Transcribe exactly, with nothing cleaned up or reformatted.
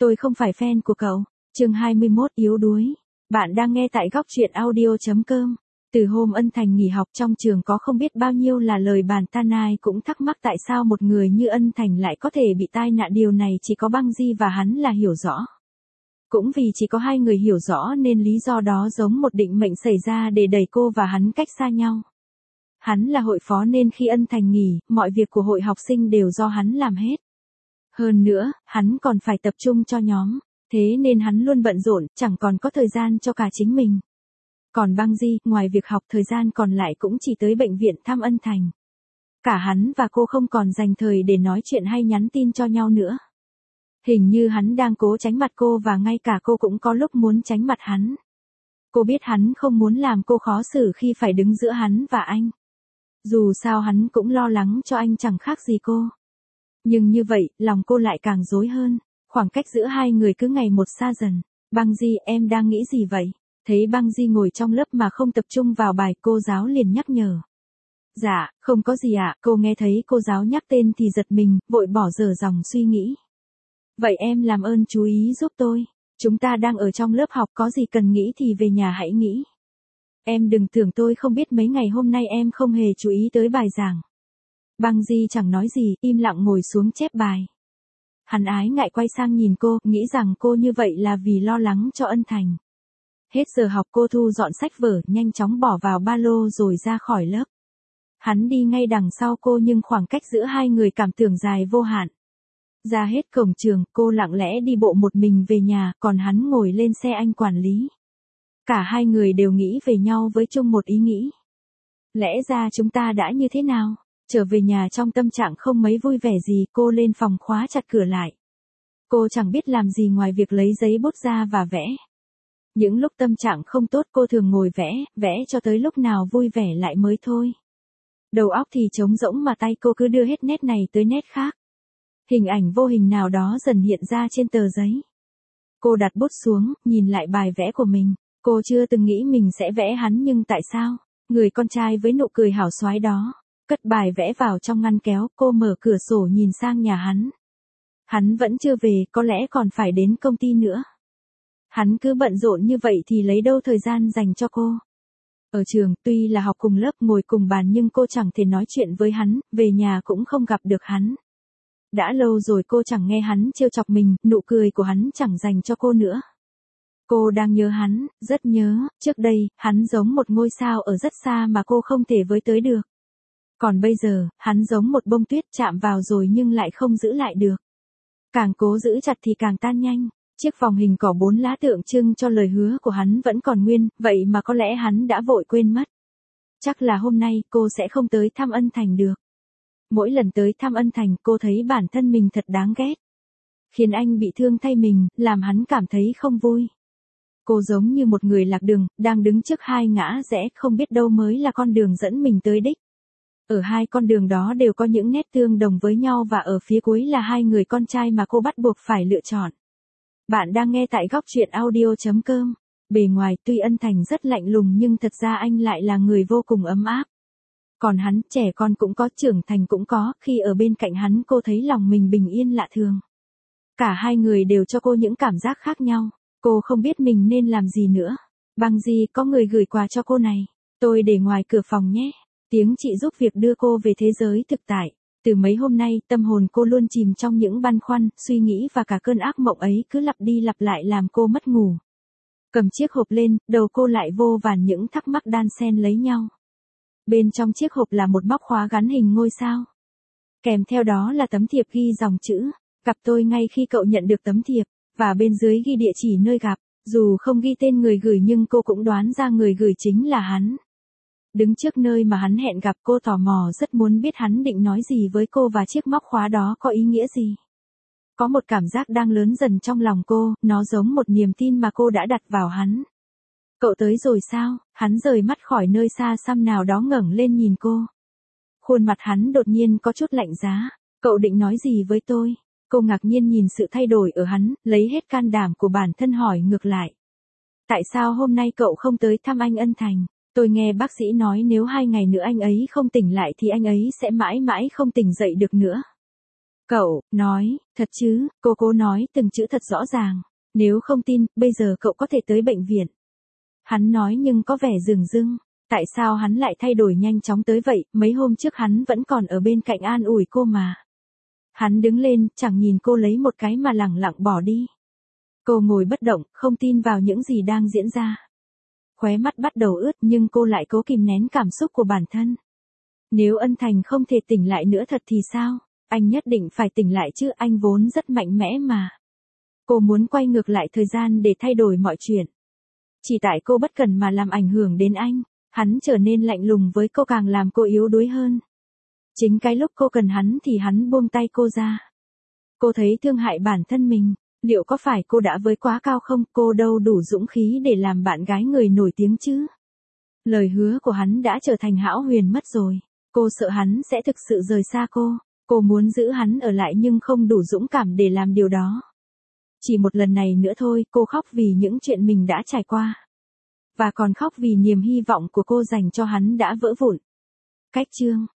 Tôi không phải fan của cậu. Chương hai mươi mốt yếu đuối. Bạn đang nghe tại góc truyện audio chấm com. Từ hôm Ân Thành nghỉ học trong trường có không biết bao nhiêu là lời bàn tan, ai cũng thắc mắc tại sao một người như Ân Thành lại có thể bị tai nạn, điều này chỉ có Băng Di và hắn là hiểu rõ. Cũng vì chỉ có hai người hiểu rõ nên lý do đó giống một định mệnh xảy ra để đẩy cô và hắn cách xa nhau. Hắn là hội phó nên khi Ân Thành nghỉ, mọi việc của hội học sinh đều do hắn làm hết. Hơn nữa, hắn còn phải tập trung cho nhóm, thế nên hắn luôn bận rộn, chẳng còn có thời gian cho cả chính mình. Còn Băng Di, ngoài việc học, thời gian còn lại cũng chỉ tới bệnh viện thăm Ân Thành. Cả hắn và cô không còn dành thời để nói chuyện hay nhắn tin cho nhau nữa. Hình như hắn đang cố tránh mặt cô và ngay cả cô cũng có lúc muốn tránh mặt hắn. Cô biết hắn không muốn làm cô khó xử khi phải đứng giữa hắn và anh. Dù sao hắn cũng lo lắng cho anh chẳng khác gì cô. Nhưng như vậy, lòng cô lại càng rối hơn, khoảng cách giữa hai người cứ ngày một xa dần. Băng Di, em đang nghĩ gì vậy? Thấy Băng Di ngồi trong lớp mà không tập trung vào bài, cô giáo liền nhắc nhở. Dạ, không có gì ạ, cô nghe thấy cô giáo nhắc tên thì giật mình, vội bỏ dở dòng suy nghĩ. Vậy em làm ơn chú ý giúp tôi, chúng ta đang ở trong lớp học, có gì cần nghĩ thì về nhà hãy nghĩ. Em đừng tưởng tôi không biết mấy ngày hôm nay em không hề chú ý tới bài giảng. Băng Di chẳng nói gì, im lặng ngồi xuống chép bài. Hắn ái ngại quay sang nhìn cô, nghĩ rằng cô như vậy là vì lo lắng cho Ân Thành. Hết giờ học cô thu dọn sách vở, nhanh chóng bỏ vào ba lô rồi ra khỏi lớp. Hắn đi ngay đằng sau cô nhưng khoảng cách giữa hai người cảm tưởng dài vô hạn. Ra hết cổng trường, cô lặng lẽ đi bộ một mình về nhà, còn hắn ngồi lên xe anh quản lý. Cả hai người đều nghĩ về nhau với chung một ý nghĩ. Lẽ ra chúng ta đã như thế nào? Trở về nhà trong tâm trạng không mấy vui vẻ gì, cô lên phòng khóa chặt cửa lại. Cô chẳng biết làm gì ngoài việc lấy giấy bút ra và vẽ. Những lúc tâm trạng không tốt cô thường ngồi vẽ, vẽ cho tới lúc nào vui vẻ lại mới thôi. Đầu óc thì trống rỗng mà tay cô cứ đưa hết nét này tới nét khác. Hình ảnh vô hình nào đó dần hiện ra trên tờ giấy. Cô đặt bút xuống, nhìn lại bài vẽ của mình. Cô chưa từng nghĩ mình sẽ vẽ hắn, nhưng tại sao? Người con trai với nụ cười hảo xoái đó. Cất bài vẽ vào trong ngăn kéo, cô mở cửa sổ nhìn sang nhà hắn. Hắn vẫn chưa về, có lẽ còn phải đến công ty nữa. Hắn cứ bận rộn như vậy thì lấy đâu thời gian dành cho cô. Ở trường, tuy là học cùng lớp, ngồi cùng bàn nhưng cô chẳng thể nói chuyện với hắn, về nhà cũng không gặp được hắn. Đã lâu rồi cô chẳng nghe hắn trêu chọc mình, nụ cười của hắn chẳng dành cho cô nữa. Cô đang nhớ hắn, rất nhớ, trước đây, hắn giống một ngôi sao ở rất xa mà cô không thể với tới được. Còn bây giờ, hắn giống một bông tuyết chạm vào rồi nhưng lại không giữ lại được. Càng cố giữ chặt thì càng tan nhanh. Chiếc vòng hình cỏ bốn lá tượng trưng cho lời hứa của hắn vẫn còn nguyên, vậy mà có lẽ hắn đã vội quên mất. Chắc là hôm nay cô sẽ không tới thăm Ân Thành được. Mỗi lần tới thăm Ân Thành cô thấy bản thân mình thật đáng ghét. Khiến anh bị thương thay mình, làm hắn cảm thấy không vui. Cô giống như một người lạc đường, đang đứng trước hai ngã rẽ, không biết đâu mới là con đường dẫn mình tới đích. Ở hai con đường đó đều có những nét tương đồng với nhau và ở phía cuối là hai người con trai mà cô bắt buộc phải lựa chọn. Bạn đang nghe tại góc truyện audio chấm com. Bề ngoài tuy Ân Thành rất lạnh lùng nhưng thật ra anh lại là người vô cùng ấm áp. Còn hắn, trẻ con cũng có, trưởng thành cũng có, khi ở bên cạnh hắn cô thấy lòng mình bình yên lạ thường. Cả hai người đều cho cô những cảm giác khác nhau, cô không biết mình nên làm gì nữa. Băng Di, có người gửi quà cho cô này, tôi để ngoài cửa phòng nhé. Tiếng chị giúp việc đưa cô về thế giới thực tại. Từ mấy hôm nay, tâm hồn cô luôn chìm trong những băn khoăn, suy nghĩ và cả cơn ác mộng ấy cứ lặp đi lặp lại làm cô mất ngủ. Cầm chiếc hộp lên, đầu cô lại vô vàn những thắc mắc đan xen lấy nhau. Bên trong chiếc hộp là một móc khóa gắn hình ngôi sao. Kèm theo đó là tấm thiệp ghi dòng chữ, gặp tôi ngay khi cậu nhận được tấm thiệp, và bên dưới ghi địa chỉ nơi gặp. Dù không ghi tên người gửi nhưng cô cũng đoán ra người gửi chính là hắn. Đứng trước nơi mà hắn hẹn gặp, cô tò mò rất muốn biết hắn định nói gì với cô và chiếc móc khóa đó có ý nghĩa gì. Có một cảm giác đang lớn dần trong lòng cô, nó giống một niềm tin mà cô đã đặt vào hắn. Cậu tới rồi sao? Hắn rời mắt khỏi nơi xa xăm nào đó ngẩng lên nhìn cô. Khuôn mặt hắn đột nhiên có chút lạnh giá. Cậu định nói gì với tôi? Cô ngạc nhiên nhìn sự thay đổi ở hắn, lấy hết can đảm của bản thân hỏi ngược lại. Tại sao hôm nay cậu không tới thăm anh Ân Thành? Tôi nghe bác sĩ nói nếu hai ngày nữa anh ấy không tỉnh lại thì anh ấy sẽ mãi mãi không tỉnh dậy được nữa. Cậu, nói, thật chứ, cô cố nói từng chữ thật rõ ràng. Nếu không tin, bây giờ cậu có thể tới bệnh viện. Hắn nói nhưng có vẻ dửng dưng. Tại sao hắn lại thay đổi nhanh chóng tới vậy, mấy hôm trước hắn vẫn còn ở bên cạnh an ủi cô mà. Hắn đứng lên, chẳng nhìn cô lấy một cái mà lẳng lặng bỏ đi. Cô ngồi bất động, không tin vào những gì đang diễn ra. Khóe mắt bắt đầu ướt nhưng cô lại cố kìm nén cảm xúc của bản thân. Nếu Ân Thành không thể tỉnh lại nữa thật thì sao? Anh nhất định phải tỉnh lại chứ, anh vốn rất mạnh mẽ mà. Cô muốn quay ngược lại thời gian để thay đổi mọi chuyện. Chỉ tại cô bất cẩn mà làm ảnh hưởng đến anh, hắn trở nên lạnh lùng với cô càng làm cô yếu đuối hơn. Chính cái lúc cô cần hắn thì hắn buông tay cô ra. Cô thấy thương hại bản thân mình, liệu có phải cô đã với quá cao không? Cô đâu đủ dũng khí để làm bạn gái người nổi tiếng chứ. Lời hứa của hắn đã trở thành hão huyền mất rồi. Cô sợ hắn sẽ thực sự rời xa cô. Cô muốn giữ hắn ở lại nhưng không đủ dũng cảm để làm điều đó. Chỉ một lần này nữa thôi, cô khóc vì những chuyện mình đã trải qua. Và còn khóc vì niềm hy vọng của cô dành cho hắn đã vỡ vụn. Cách chương